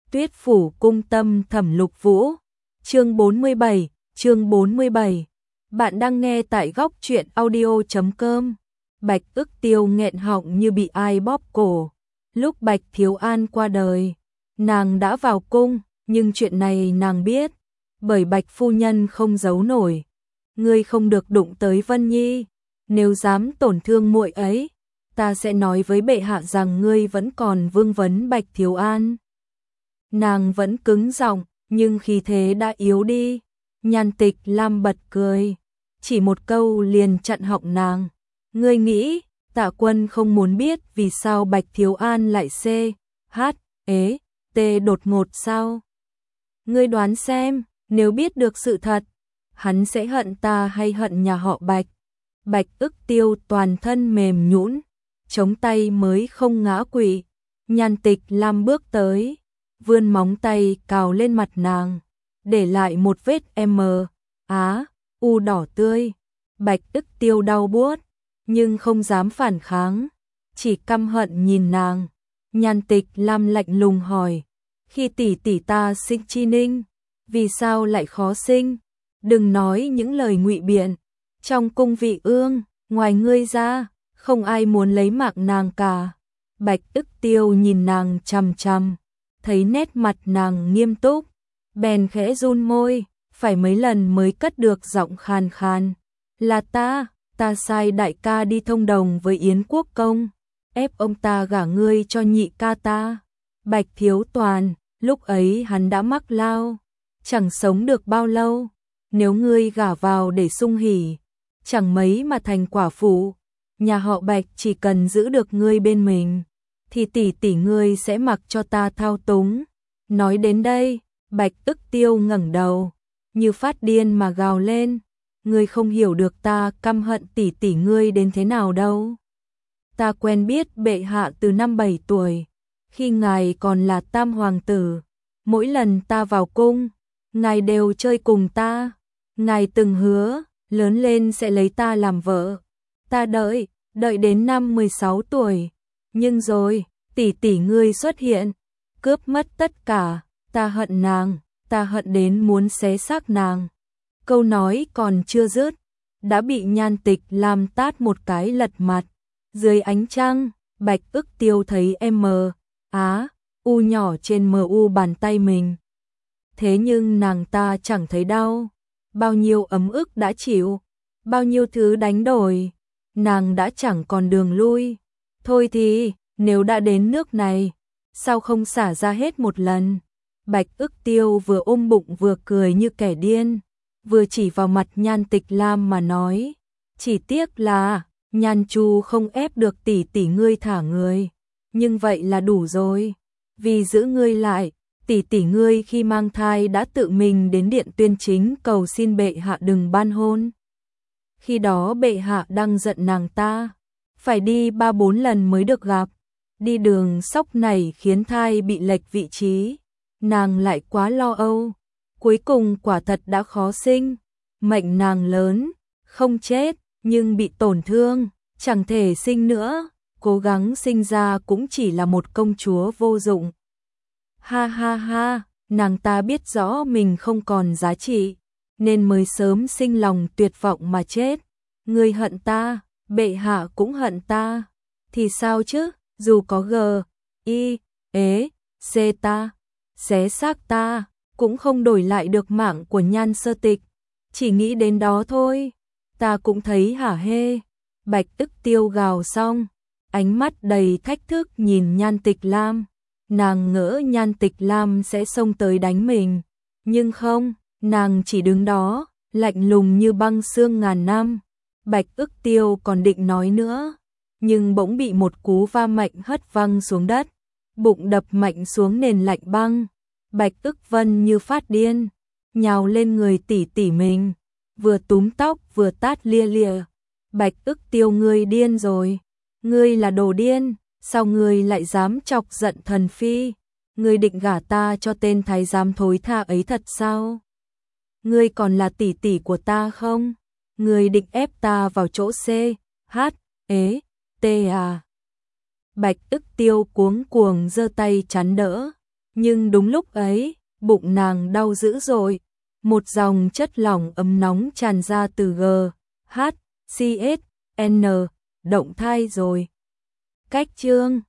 Tuyết phủ cung tâm Thẩm Lục Vũ. Chương 47. Bạn đang nghe tại góc truyện audio.com. Bạch Ức Tiêu nghẹn họng như bị ai bóp cổ. Lúc Bạch Thiếu An qua đời, nàng đã vào cung, nhưng chuyện này nàng biết, bởi Bạch phu nhân không giấu nổi. Ngươi không được đụng tới Vân Nhi, nếu dám tổn thương muội ấy, ta sẽ nói với bệ hạ rằng ngươi vẫn còn vương vấn Bạch Thiếu An. Nàng vẫn cứng giọng, nhưng khí thế đã yếu đi. Nhan Tịch Lam bật cười, chỉ một câu liền chặn họng nàng. Ngươi nghĩ, Tạ Quân không muốn biết vì sao Bạch Thiếu An lại CHT đột ngột sao? Ngươi đoán xem, nếu biết được sự thật, hắn sẽ hận ta hay hận nhà họ Bạch? Bạch Ức Tiêu toàn thân mềm nhũn, chống tay mới không ngã quỵ. Nhan Tịch Lam bước tới, vươn móng tay cào lên mặt nàng, để lại một vết U đỏ tươi. Bạch Ức Tiêu đau buốt, nhưng không dám phản kháng, chỉ căm hận nhìn nàng. Nhan Tịch Lam lạnh lùng hỏi, khi tỷ tỷ ta sinh chi ninh, vì sao lại khó sinh? Đừng nói những lời ngụy biện, trong cung vị ương, ngoài ngươi ra, không ai muốn lấy mạng nàng cả. Bạch Ức Tiêu nhìn nàng chằm chằm, thấy nét mặt nàng nghiêm túc, bèn khẽ run môi, phải mấy lần mới cất được giọng khàn khàn. Là ta sai đại ca đi thông đồng với Yến Quốc công, ép ông ta gả ngươi cho nhị ca ta. Bạch Thiếu Toàn, lúc ấy hắn đã mắc lao, chẳng sống được bao lâu. Nếu ngươi gả vào để sung hỉ, chẳng mấy mà thành quả phụ. Nhà họ Bạch chỉ cần giữ được ngươi bên mình, thì tỷ tỷ ngươi sẽ mặc cho ta thao túng. Nói đến đây, Bạch Ức Tiêu ngẩng đầu, như phát điên mà gào lên. Ngươi không hiểu được ta căm hận tỷ tỷ ngươi đến thế nào đâu. Ta quen biết bệ hạ từ năm 7 tuổi, khi ngài còn là tam hoàng tử. Mỗi lần ta vào cung, ngài đều chơi cùng ta. Ngài từng hứa, lớn lên sẽ lấy ta làm vợ. Ta đợi đến năm 16 tuổi. Nhưng rồi, tỷ tỷ ngươi xuất hiện, cướp mất tất cả. Ta hận nàng, ta hận đến muốn xé xác nàng. Câu nói còn chưa dứt, đã bị Nhan Tịch Lam tát một cái lật mặt. Dưới ánh trăng, Bạch Ức Tiêu thấy U nhỏ trên mu bàn tay mình. Thế nhưng nàng ta chẳng thấy đau. Bao nhiêu ấm ức đã chịu, bao nhiêu thứ đánh đổi, nàng đã chẳng còn đường lui. Thôi thì, nếu đã đến nước này, sao không xả ra hết một lần? Bạch Ức Tiêu vừa ôm bụng vừa cười như kẻ điên, vừa chỉ vào mặt Nhan Tịch Lam mà nói, chỉ tiếc là Nhan Chu không ép được tỷ tỷ ngươi thả người, nhưng vậy là đủ rồi. Vì giữ ngươi lại, tỷ tỷ ngươi khi mang thai đã tự mình đến điện tuyên chính cầu xin bệ hạ đừng ban hôn. Khi đó bệ hạ đang giận nàng ta, phải đi 3-4 lần mới được gặp. Đi đường sóc này khiến thai bị lệch vị trí, nàng lại quá lo âu. Cuối cùng quả thật đã khó sinh, mệnh nàng lớn, không chết, nhưng bị tổn thương, chẳng thể sinh nữa, cố gắng sinh ra cũng chỉ là một công chúa vô dụng. Ha ha ha, nàng ta biết rõ mình không còn giá trị, nên mới sớm sinh lòng tuyệt vọng mà chết. Ngươi hận ta, bệ hạ cũng hận ta, thì sao chứ, dù có ta, xé xác ta, cũng không đổi lại được mạng của Nhan Sơ Tịch. Chỉ nghĩ đến đó thôi, ta cũng thấy hả hê. Bạch Ức Tiêu gào xong, ánh mắt đầy thách thức nhìn Nhan Tịch Lam. Nàng ngỡ Nhan Tịch Lam sẽ xông tới đánh mình, nhưng không, nàng chỉ đứng đó, lạnh lùng như băng xương ngàn năm. Bạch Ức Tiêu còn định nói nữa, nhưng bỗng bị một cú va mạnh hất văng xuống đất, bụng đập mạnh xuống nền lạnh băng. Bạch Ức Vân như phát điên, nhào lên người tỷ tỷ mình, vừa túm tóc vừa tát lia lịa. Bạch Ức Tiêu, ngươi điên rồi, ngươi là đồ điên. Sao ngươi lại dám chọc giận thần phi? Ngươi định gả ta cho tên thái giám thối tha ấy thật sao? Ngươi còn là tỷ tỷ của ta không? Ngươi định ép ta vào chỗ CHT à? Bạch Ức Tiêu cuống cuồng giơ tay chắn đỡ, Nhưng đúng lúc ấy, bụng nàng đau dữ dội, một dòng chất lỏng ấm nóng tràn ra từ G, H, C, S, N, động thai rồi. Cách chương